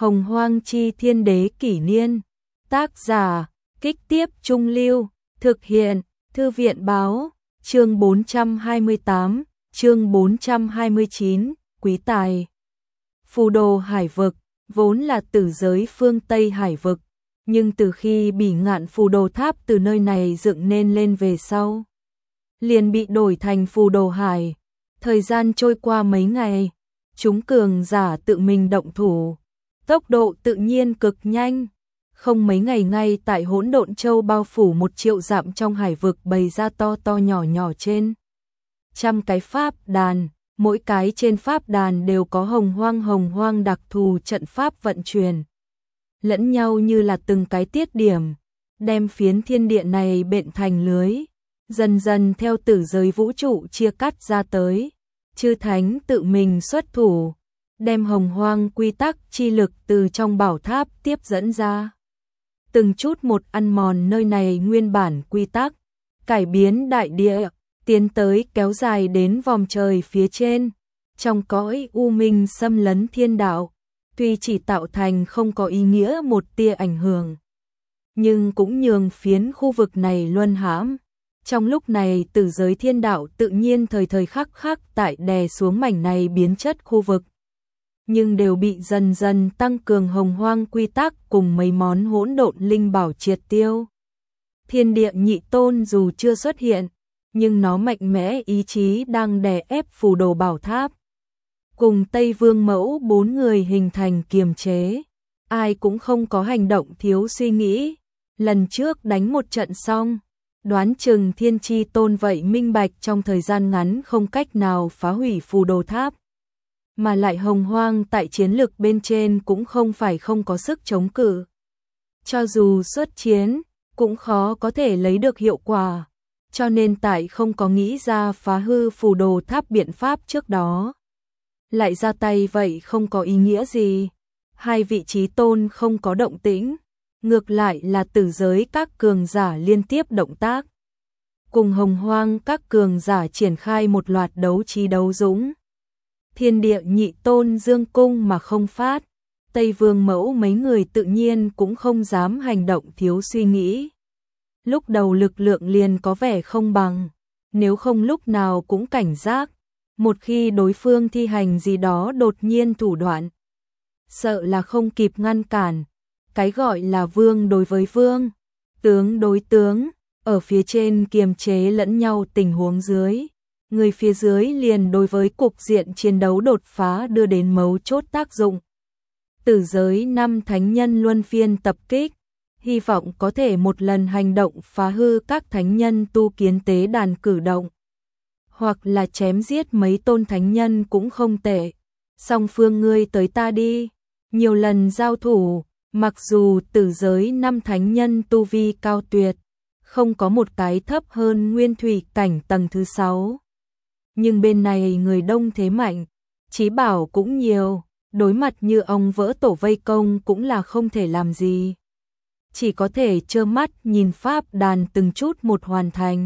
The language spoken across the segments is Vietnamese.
Hồng Hoang Chi Thiên Đế Kỷ Niên. Tác giả, Kích Tiếp Trung Lưu. Thực hiện, Thư viện Báo. Chương 428, chương 429, Quý Tài. Phù Đồ Hải Vực, vốn là tử giới phương Tây Hải Vực, nhưng từ khi Bỉ Ngạn Phù Đồ Tháp từ nơi này dựng nên lên về sau, liền bị đổi thành Phù Đồ Hải. Thời gian trôi qua mấy ngày, chúng cường giả tự mình động thủ, tốc độ tự nhiên cực nhanh. Không mấy ngày ngay tại Hỗn Độn Châu bao phủ 1 triệu dặm trong hải vực bày ra to to nhỏ nhỏ trên trăm cái pháp đàn, mỗi cái trên pháp đàn đều có hồng hoang đặc thù trận pháp vận chuyển lẫn nhau như là từng cái tiết điểm, đem phiến thiên địa này bện thành lưới, dần dần theo tử giới vũ trụ chia cắt ra tới. Chư thánh tự mình xuất thủ, đem hồng hoang quy tắc chi lực từ trong bảo tháp tiếp dẫn ra, từng chút một ăn mòn nơi này nguyên bản quy tắc, cải biến đại địa, tiến tới kéo dài đến vòm trời phía trên. Trong cõi u minh xâm lấn thiên đạo, tuy chỉ tạo thành không có ý nghĩa một tia ảnh hưởng, nhưng cũng nhường phiến khu vực này luân hãm. Trong lúc này tử giới thiên đạo tự nhiên thời thời khắc khắc tại đè xuống mảnh này biến chất khu vực, nhưng đều bị dần dần tăng cường hồng hoang quy tắc cùng mấy món hỗn độn linh bảo triệt tiêu. Thiên địa nhị tôn dù chưa xuất hiện, nhưng nó mạnh mẽ ý chí đang đè ép Phù Đồ Bảo Tháp, cùng Tây Vương Mẫu 4 người hình thành kiềm chế. Ai cũng không có hành động thiếu suy nghĩ. Lần trước đánh một trận xong, đoán chừng Thiên Chi Tôn vậy minh bạch trong thời gian ngắn không cách nào phá hủy Phù Đồ Tháp, mà lại hồng hoang tại chiến lực bên trên cũng không phải không có sức chống cự. Cho dù xuất chiến, cũng khó có thể lấy được hiệu quả, cho nên tại không có nghĩ ra phá hư Phù Đồ Tháp biện pháp trước đó, lại ra tay vậy không có ý nghĩa gì. Hai vị chí tôn không có động tĩnh, ngược lại là tử giới các cường giả liên tiếp động tác, cùng hồng hoang các cường giả triển khai một loạt đấu trí đấu dũng. Thiên địa nhị tôn dương cung mà không phát, Tây Vương Mẫu mấy người tự nhiên cũng không dám hành động thiếu suy nghĩ. Lúc đầu lực lượng liền có vẻ không bằng, nếu không lúc nào cũng cảnh giác, một khi đối phương thi hành gì đó đột nhiên thủ đoạn, sợ là không kịp ngăn cản. Cái gọi là vương đối với vương, tướng đối tướng, ở phía trên kiềm chế lẫn nhau tình huống dưới, người phía dưới liền đối với cục diện chiến đấu đột phá đưa đến mấu chốt tác dụng. Tử giới 5 thánh nhân luân phiên tập kích, hy vọng có thể một lần hành động phá hư các thánh nhân tu kiến tế đàn cử động, hoặc là chém giết mấy tôn thánh nhân cũng không tệ. Song phương ngươi tới ta đi, nhiều lần giao thủ, mặc dù tử giới 5 thánh nhân tu vi cao tuyệt, không có một cái thấp hơn nguyên thủy cảnh tầng thứ 6. Nhưng bên này người đông thế mạnh, chí bảo cũng nhiều, đối mặt như ong vỡ tổ vây công cũng là không thể làm gì. Chỉ có thể trơ mắt nhìn pháp đàn từng chút một hoàn thành.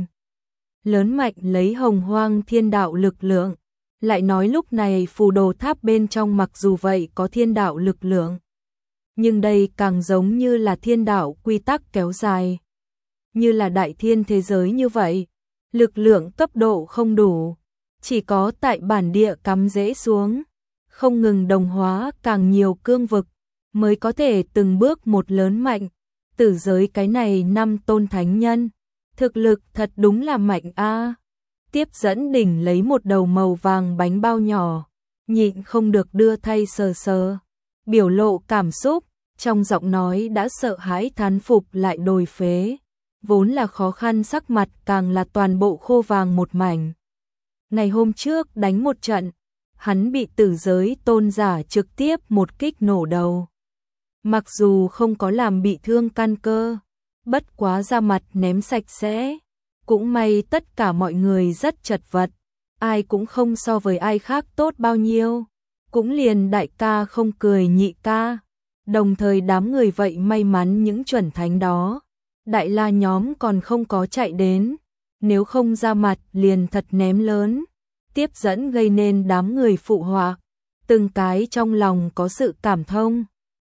Lớn mạnh lấy hồng hoang thiên đạo lực lượng. Lại nói lúc này Phù Đồ Tháp bên trong mặc dù vậy có thiên đạo lực lượng, nhưng đây càng giống như là thiên đạo quy tắc kéo dài. Như là đại thiên thế giới như vậy, lực lượng cấp độ không đủ, chỉ có tại bản địa cắm rễ xuống, không ngừng đồng hóa càng nhiều cương vực, mới có thể từng bước một lớn mạnh. Tử giới cái này 5 tôn thánh nhân, thực lực thật đúng là mạnh a. Tiếp dẫn đỉnh lấy một đầu màu vàng bánh bao nhỏ, nhịn không được đưa thay sờ sờ, biểu lộ cảm xúc, trong giọng nói đã sợ hãi thán phục lại đồi phế, vốn là khó khăn sắc mặt càng là toàn bộ khô vàng một mảnh. Ngày hôm trước đánh một trận, hắn bị tử giới tôn giả trực tiếp một kích nổ đầu. Mặc dù không có làm bị thương căn cơ, bất quá da mặt ném sạch sẽ. Cũng may tất cả mọi người rất chật vật, ai cũng không so với ai khác tốt bao nhiêu, cũng liền đại ca không cười nhị ca. Đồng thời đám người vậy may mắn những chuẩn thánh đó, đại la nhóm còn không có chạy đến, nếu không ra mặt liền thật ném lớn. Tiếp dẫn gây nên đám người phụ họa, từng cái trong lòng có sự cảm thông,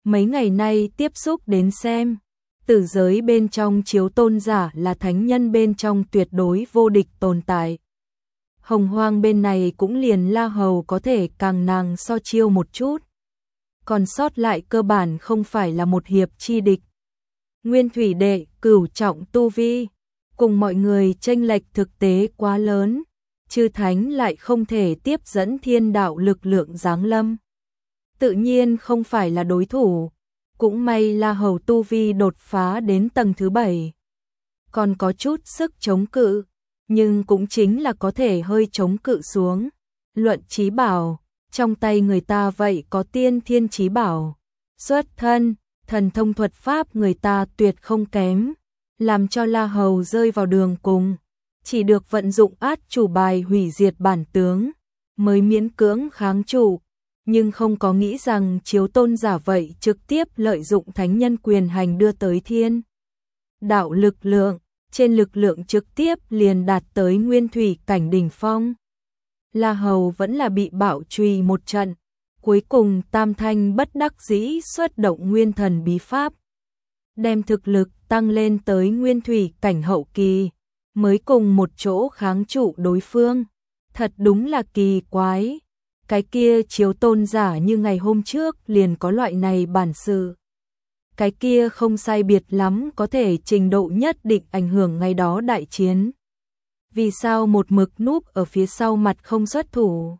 Mấy ngày nay tiếp xúc đến xem, tử giới bên trong Chiếu Tôn giả là thánh nhân bên trong tuyệt đối vô địch tồn tại. Hồng Hoang bên này cũng liền La Hầu có thể càng nàng so chiêu một chút. Còn sót lại cơ bản không phải là một hiệp chi địch. Nguyên Thủy Đệ cửu trọng tu vi, cùng mọi người chênh lệch thực tế quá lớn, chư thánh lại không thể tiếp dẫn thiên đạo lực lượng giáng lâm. Tự nhiên không phải là đối thủ, cũng may La Hầu tu vi đột phá đến tầng thứ 7. Còn có chút sức chống cự, nhưng cũng chính là có thể hơi chống cự xuống. Luận chí bảo, trong tay người ta vậy có tiên thiên chí bảo. Xuất thân, thần thông thuật pháp người ta tuyệt không kém, làm cho La Hầu rơi vào đường cùng. Chỉ được vận dụng át chủ bài hủy diệt bản tướng, mới miễn cưỡng kháng trụ. Nhưng không có nghĩ rằng Chiếu Tôn giả vậy trực tiếp lợi dụng thánh nhân quyền hành đưa tới thiên đạo lực lượng, trên lực lượng trực tiếp liền đạt tới nguyên thủy cảnh đỉnh phong. La Hầu vẫn là bị bạo truy một trận, cuối cùng Tam Thanh bất đắc dĩ xuất động nguyên thần bí pháp, đem thực lực tăng lên tới nguyên thủy cảnh hậu kỳ, mới cùng một chỗ kháng trụ đối phương. Thật đúng là kỳ quái. Cái kia Chiếu Tôn giả như ngày hôm trước liền có loại này bản sự. Cái kia không sai biệt lắm có thể trình độ nhất định ảnh hưởng ngày đó đại chiến. Vì sao một mực núp ở phía sau mặt không xuất thủ?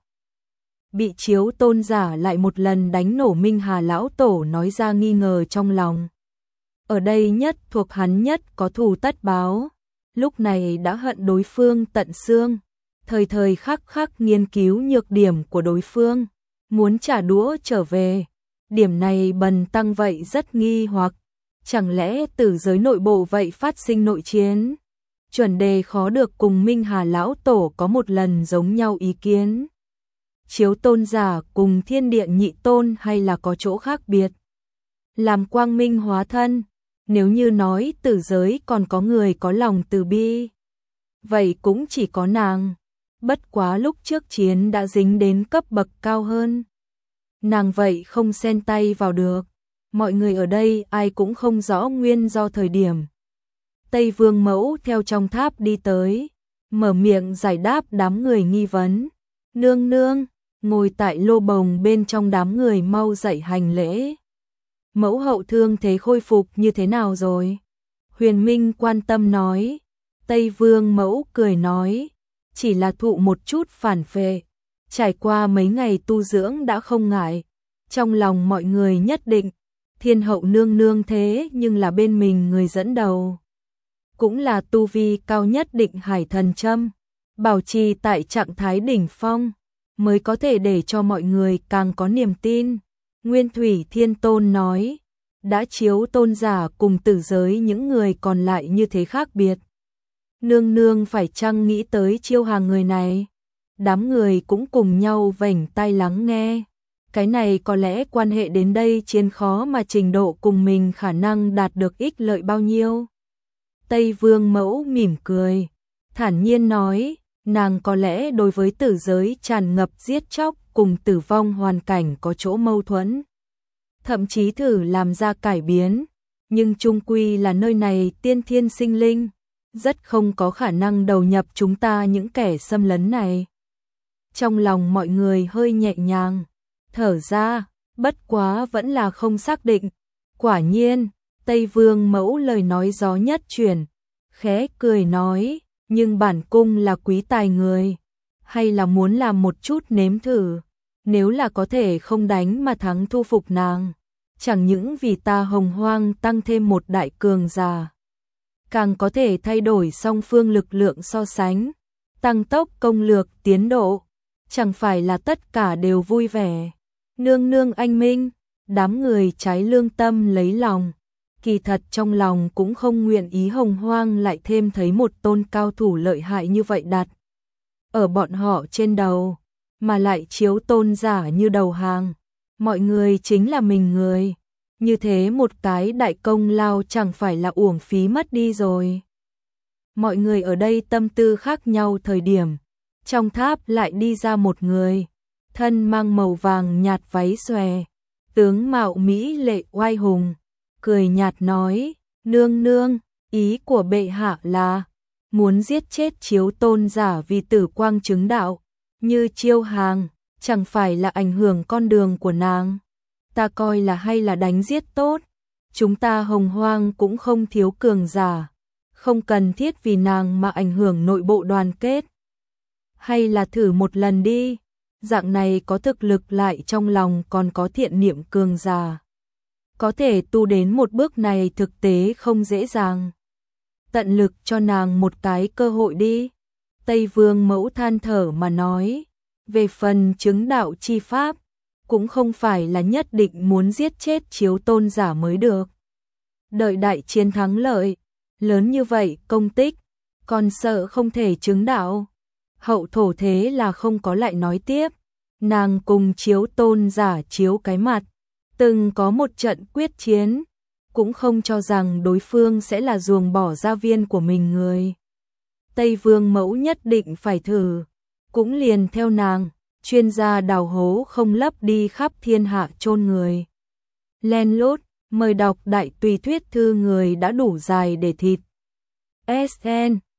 Bị Chiếu Tôn giả lại một lần đánh nổ Minh Hà lão tổ nói ra nghi ngờ trong lòng. Ở đây nhất thuộc hắn nhất có thù tất báo, lúc này đã hận đối phương tận xương. Thời thời khắc khắc nghiên cứu nhược điểm của đối phương, muốn trả đũa trở về. Điểm này Bần Tăng vậy rất nghi hoặc, chẳng lẽ tử giới nội bộ vậy phát sinh nội chiến? Chuẩn đề khó được cùng Minh Hà lão tổ có một lần giống nhau ý kiến. Chiếu Tôn giả cùng Thiên Địa Nhị Tôn hay là có chỗ khác biệt? Làm quang minh hóa thân, nếu như nói tử giới còn có người có lòng từ bi, vậy cũng chỉ có nàng. Bất quá lúc trước chiến đã dính đến cấp bậc cao hơn. Nàng vậy không xen tay vào được. Mọi người ở đây ai cũng không rõ nguyên do thời điểm. Tây Vương Mẫu theo trong tháp đi tới, mở miệng giải đáp đám người nghi vấn. Nương nương, ngồi tại lô bồng bên trong đám người mau dậy hành lễ. Mẫu hậu thương thế khôi phục như thế nào rồi? Huyền Minh quan tâm nói. Tây Vương Mẫu cười nói. Chỉ là thụ một chút phản phệ, trải qua mấy ngày tu dưỡng đã không ngại. Trong lòng mọi người nhất định, thiên hậu nương nương thế nhưng là bên mình người dẫn đầu. Cũng là tu vi cao nhất định hải thần châm, bảo trì tại trạng thái đỉnh phong, mới có thể để cho mọi người càng có niềm tin. Nguyên Thủy Thiên Tôn nói, đã Chiếu Tôn giả cùng tử giới những người còn lại như thế khác biệt. Nương nương phải chăng nghĩ tới chiêu hàng người này? Đám người cũng cùng nhau vểnh tai lắng nghe. Cái này có lẽ quan hệ đến đây chiến khó mà trình độ cùng mình khả năng đạt được ích lợi bao nhiêu. Tây Vương Mẫu mỉm cười, thản nhiên nói, nàng có lẽ đối với tử giới tràn ngập giết chóc cùng tử vong hoàn cảnh có chỗ mâu thuẫn. Thậm chí thử làm ra cải biến, nhưng chung quy là nơi này tiên thiên sinh linh. Rất không có khả năng đầu nhập chúng ta những kẻ xâm lấn này. Trong lòng mọi người hơi nhẹ nhàng, thở ra, bất quá vẫn là không xác định. Quả nhiên, Tây Vương Mẫu lời nói gió nhất chuyển, khẽ cười nói, nhưng bản cung là quý tài người, hay là muốn làm một chút nếm thử, nếu là có thể không đánh mà thắng thu phục nàng, chẳng những vì ta Hồng Hoang tăng thêm một đại cường giả, càng có thể thay đổi song phương lực lượng so sánh, tăng tốc công lược tiến độ, chẳng phải là tất cả đều vui vẻ. Nương nương anh minh, đám người trái lương tâm lấy lòng, kỳ thật trong lòng cũng không nguyện ý Hồng Hoang lại thêm thấy một tôn cao thủ lợi hại như vậy đặt ở bọn họ trên đầu, mà lại Chiếu Tôn giả như đầu hàng, mọi người chính là mình người. Như thế một cái đại công lao chẳng phải là uổng phí mất đi rồi. Mọi người ở đây tâm tư khác nhau thời điểm, trong tháp lại đi ra một người, thân mang màu vàng nhạt váy xòe, tướng mạo mỹ lệ oai hùng, cười nhạt nói, nương nương, ý của bệ hạ là muốn giết chết Chiếu Tôn giả vì tử quang chứng đạo, như Chiêu Hàng, chẳng phải là ảnh hưởng con đường của nàng. Ta coi là hay là đánh giết tốt, chúng ta Hồng Hoang cũng không thiếu cường giả, không cần thiết vì nàng mà ảnh hưởng nội bộ đoàn kết. Hay là thử một lần đi, dạng này có thực lực lại trong lòng còn có thiện niệm cường giả. Có thể tu đến một bước này thực tế không dễ dàng. Tận lực cho nàng một cái cơ hội đi. Tây Vương Mẫu than thở mà nói, về phần chứng đạo chi pháp, cũng không phải là nhất định muốn giết chết Chiếu Tôn giả mới được. Đợi đại chiến thắng lợi, lớn như vậy công tích, còn sợ không thể chứng đạo. Hậu thổ thế là không có lại nói tiếp, nàng cùng Chiếu Tôn giả chiếu cái mặt, từng có một trận quyết chiến, cũng không cho rằng đối phương sẽ là ruồng bỏ gia viên của mình người. Tây Vương Mẫu nhất định phải thử, cũng liền theo nàng, chuyên gia đào hố không lấp đi khắp thiên hạ chôn người. Len lút, mời đọc đại tùy thuyết thư người đã đủ dài để thịt. SN